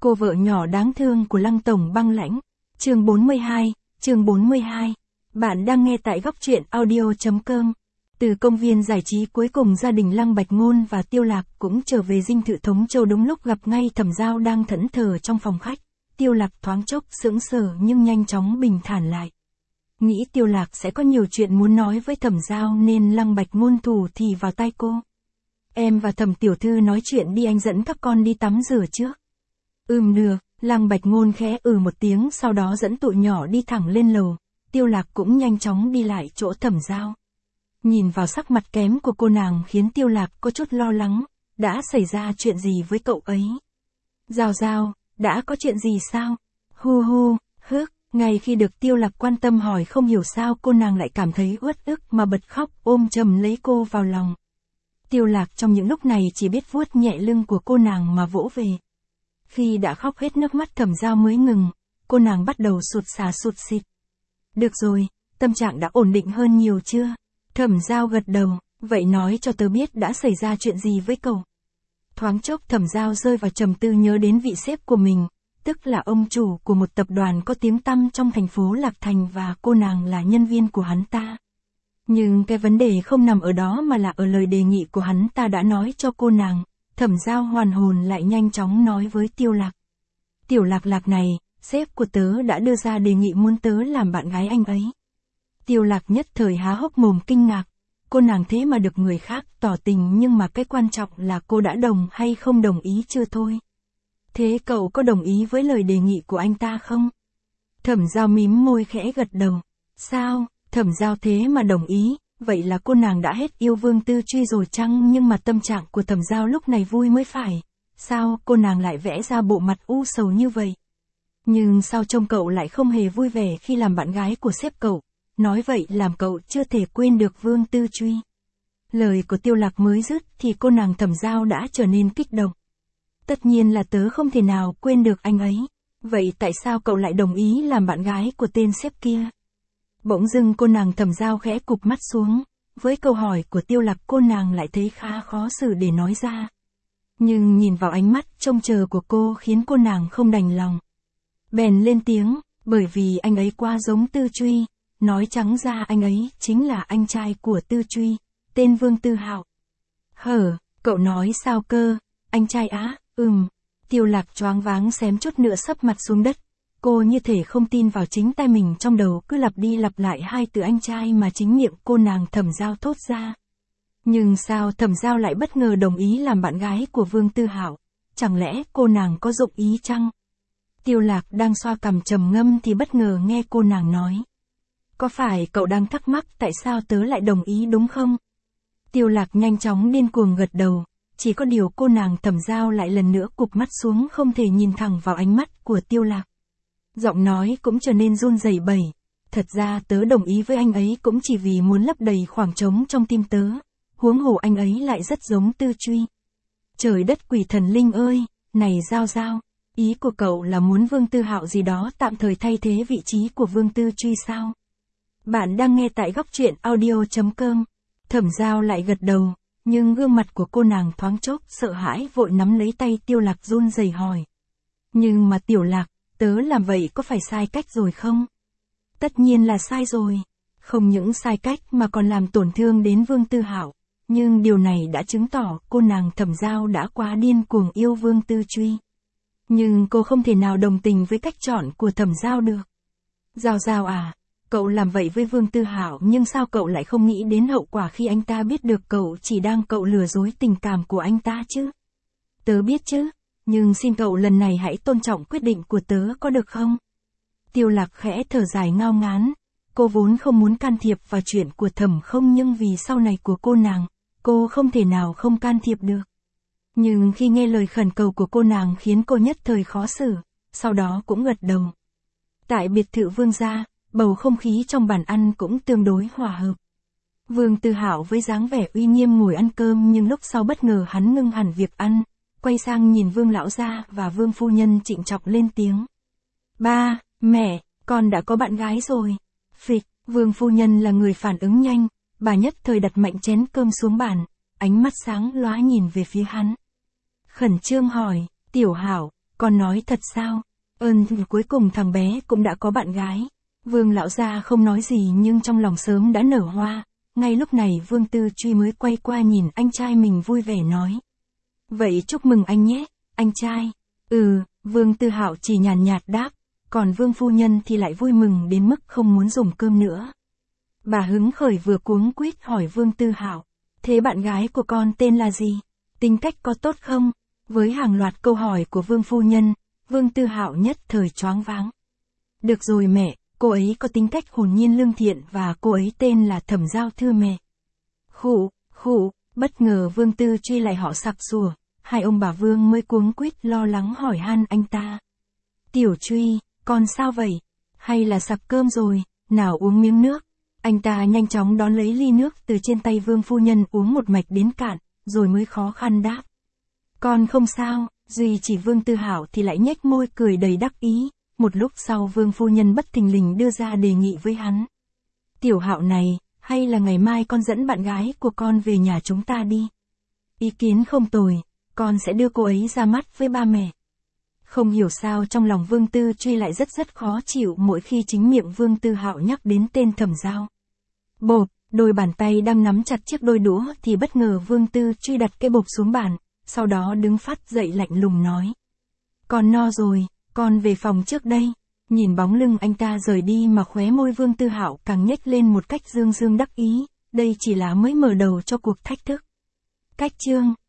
Cô vợ nhỏ đáng thương của Lăng Tổng băng lãnh. Chương 42. Bạn đang nghe tại góc truyện audio.com. Từ công viên giải trí cuối cùng gia đình Lăng Bạch Ngôn và Tiêu Lạc cũng trở về dinh thự Thống Châu đúng lúc gặp ngay Thẩm Giao đang thẫn thờ trong phòng khách. Tiêu Lạc thoáng chốc sững sờ nhưng nhanh chóng bình thản lại. Nghĩ Tiêu Lạc sẽ có nhiều chuyện muốn nói với Thẩm Giao nên Lăng Bạch Ngôn thủ thì vào tay cô. Em và Thẩm tiểu thư nói chuyện đi, anh dẫn các con đi tắm rửa trước. Được, Lăng Bạch Ngôn khẽ một tiếng sau đó dẫn tụi nhỏ đi thẳng lên lầu. Tiêu Lạc cũng nhanh chóng đi lại chỗ Thẩm Giao. Nhìn vào sắc mặt kém của cô nàng khiến Tiêu Lạc có chút lo lắng. Đã xảy ra chuyện gì với cậu ấy? Giao, đã có chuyện gì sao? Ngay khi được Tiêu Lạc quan tâm hỏi không hiểu sao cô nàng lại cảm thấy uất ức mà bật khóc ôm chầm lấy cô vào lòng. Tiêu Lạc trong những lúc này chỉ biết vuốt nhẹ lưng của cô nàng mà vỗ về. Khi đã khóc hết nước mắt Thẩm Giao mới ngừng, cô nàng bắt đầu sụt xịt. Được rồi, tâm trạng đã ổn định hơn nhiều chưa? Thẩm Giao gật đầu, vậy nói cho tớ biết đã xảy ra chuyện gì với cậu. Thoáng chốc Thẩm Giao rơi vào trầm tư nhớ đến vị sếp của mình, tức là ông chủ của một tập đoàn có tiếng tăm trong thành phố Lạc Thành và cô nàng là nhân viên của hắn ta. Nhưng cái vấn đề không nằm ở đó mà là ở lời đề nghị của hắn ta đã nói cho cô nàng. Thẩm Giao hoàn hồn lại nhanh chóng nói với Tiêu Lạc. Tiểu Lạc này, sếp của tớ đã đưa ra đề nghị muốn tớ làm bạn gái anh ấy. Tiêu Lạc nhất thời há hốc mồm kinh ngạc. Cô nàng thế mà được người khác tỏ tình nhưng mà cái quan trọng là cô đã đồng hay không đồng ý chưa thôi. Thế cậu có đồng ý với lời đề nghị của anh ta không? Thẩm Giao mím môi khẽ gật đầu. Sao, Thẩm Giao thế mà đồng ý? Vậy là cô nàng đã hết yêu Vương Tư Truy rồi chăng? Nhưng mà tâm trạng của Thẩm Giao lúc này vui mới phải. Sao cô nàng lại vẽ ra bộ mặt u sầu như vậy? Nhưng sao trông cậu lại không hề vui vẻ khi làm bạn gái của sếp cậu? Nói vậy làm cậu chưa thể quên được Vương Tư Truy. Lời của Tiêu Lạc mới dứt thì cô nàng Thẩm Giao đã trở nên kích động. Tất nhiên là tớ không thể nào quên được anh ấy. Vậy tại sao cậu lại đồng ý làm bạn gái của tên sếp kia? Bỗng dưng cô nàng Thẩm Giao khẽ cụp mắt xuống. Với câu hỏi của Tiêu Lạc cô nàng lại thấy khá khó xử để nói ra. Nhưng nhìn vào ánh mắt trông chờ của cô khiến cô nàng không đành lòng. Bèn lên tiếng, bởi vì anh ấy quá giống Tư Truy. Nói trắng ra anh ấy chính là anh trai của Tư Truy, tên Vương Tư Hạo. Cậu nói sao cơ? Anh trai á? Tiêu Lạc choáng váng xém chút nữa sấp mặt xuống đất. Cô như thể không tin vào chính tai mình, trong đầu cứ lặp đi lặp lại hai từ anh trai mà chính miệng cô nàng Thẩm Giao thốt ra. Nhưng sao Thẩm Giao lại bất ngờ đồng ý làm bạn gái của Vương Tư Hạo? Chẳng lẽ cô nàng có dụng ý chăng? Tiêu Lạc đang xoa cằm trầm ngâm thì bất ngờ nghe cô nàng nói. Có phải cậu đang thắc mắc tại sao tớ lại đồng ý đúng không? Tiêu Lạc nhanh chóng điên cuồng gật đầu. Chỉ có điều cô nàng Thẩm Giao lại lần nữa cụp mắt xuống không thể nhìn thẳng vào ánh mắt của Tiêu Lạc. Giọng nói cũng trở nên run rẩy bẩy. Thật ra tớ đồng ý với anh ấy cũng chỉ vì muốn lấp đầy khoảng trống trong tim tớ. Huống hồ anh ấy lại rất giống Tư Truy. Trời đất quỷ thần linh ơi, này Giao, ý của cậu là muốn Vương Tư Hạo gì đó tạm thời thay thế vị trí của Vương Tư Truy sao? Bạn đang nghe tại góc truyện audio.com. Thẩm Giao lại gật đầu, nhưng gương mặt của cô nàng thoáng chốc sợ hãi vội nắm lấy tay Tiêu Lạc run rẩy hỏi. Nhưng mà Tiểu Lạc, tớ làm vậy có phải sai cách rồi không? Tất nhiên là sai rồi. Không những sai cách mà còn làm tổn thương đến Vương Tư Hạo. Nhưng điều này đã chứng tỏ cô nàng Thẩm Giao đã quá điên cuồng yêu Vương Tư Truy. Nhưng cô không thể nào đồng tình với cách chọn của Thẩm Giao được. Giao à, cậu làm vậy với Vương Tư Hạo nhưng sao cậu lại không nghĩ đến hậu quả khi anh ta biết được cậu chỉ đang lừa dối tình cảm của anh ta chứ? Tớ biết chứ, nhưng xin cậu lần này hãy tôn trọng quyết định của tớ có được không? Tiêu Lạc khẽ thở dài ngao ngán. Cô vốn không muốn can thiệp vào chuyện của Thẩm Không nhưng vì sau này của cô nàng, cô không thể nào không can thiệp được. Nhưng khi nghe lời khẩn cầu của cô nàng khiến cô nhất thời khó xử, sau đó cũng gật đầu. Tại biệt thự Vương gia, bầu không khí trong bàn ăn cũng tương đối hòa hợp. Vương Tư Hạo với dáng vẻ uy nghiêm ngồi ăn cơm nhưng lúc sau bất ngờ hắn ngưng hẳn việc ăn, quay sang nhìn Vương lão gia và Vương phu nhân trịnh trọng lên tiếng. Ba, mẹ, con đã có bạn gái rồi. Phịch, Vương phu nhân là người phản ứng nhanh, bà nhất thời đặt mạnh chén cơm xuống bàn, ánh mắt sáng lóa nhìn về phía hắn. Khẩn trương hỏi, Tiểu Hạo, Con nói thật sao? Cuối cùng thằng bé cũng đã có bạn gái. Vương lão gia không nói gì nhưng trong lòng sớm đã nở hoa. Ngay lúc này Vương Tư Truy mới quay qua nhìn anh trai mình vui vẻ nói. Vậy chúc mừng anh nhé, anh trai. Vương Tư Hạo chỉ nhàn nhạt đáp, còn Vương phu nhân thì lại vui mừng đến mức không muốn dùng cơm nữa. Bà hứng khởi vừa cuống quýt hỏi Vương Tư Hạo, thế bạn gái của con tên là gì? Tính cách có tốt không? Với hàng loạt câu hỏi của Vương phu nhân, Vương Tư Hạo nhất thời choáng váng. Được rồi mẹ, cô ấy có tính cách hồn nhiên lương thiện và cô ấy tên là Thẩm Giao thưa mẹ. Khụ, bất ngờ Vương Tư Truy lại họ sặc sủa, hai ông bà Vương mới cuống quýt lo lắng hỏi han anh ta. Tiểu Truy, con sao vậy? Hay là sặc cơm rồi, nào uống miếng nước. Anh ta nhanh chóng đón lấy ly nước từ trên tay Vương phu nhân uống một mạch đến cạn, rồi mới khó khăn đáp. Con không sao, duy chỉ Vương Tư Hạo thì lại nhếch môi cười đầy đắc ý. Một lúc sau Vương phu nhân bất thình lình đưa ra đề nghị với hắn. Tiểu Hạo này, hay là ngày mai con dẫn bạn gái của con về nhà chúng ta đi. Ý kiến không tồi, con sẽ đưa cô ấy ra mắt với ba mẹ. Không hiểu sao trong lòng Vương Tư Truy lại rất khó chịu mỗi khi chính miệng Vương Tư Hạo nhắc đến tên Thẩm Giao. Bộp, đôi bàn tay đang nắm chặt chiếc đôi đũa thì bất ngờ Vương Tư Truy đặt cái bộp xuống bàn, sau đó đứng phát dậy lạnh lùng nói. Con no rồi, con về phòng trước đây. Nhìn bóng lưng anh ta rời đi mà khóe môi Vương Tư Hạo càng nhếch lên một cách dương dương đắc ý, đây chỉ là mới mở đầu cho cuộc thách thức. Cách chương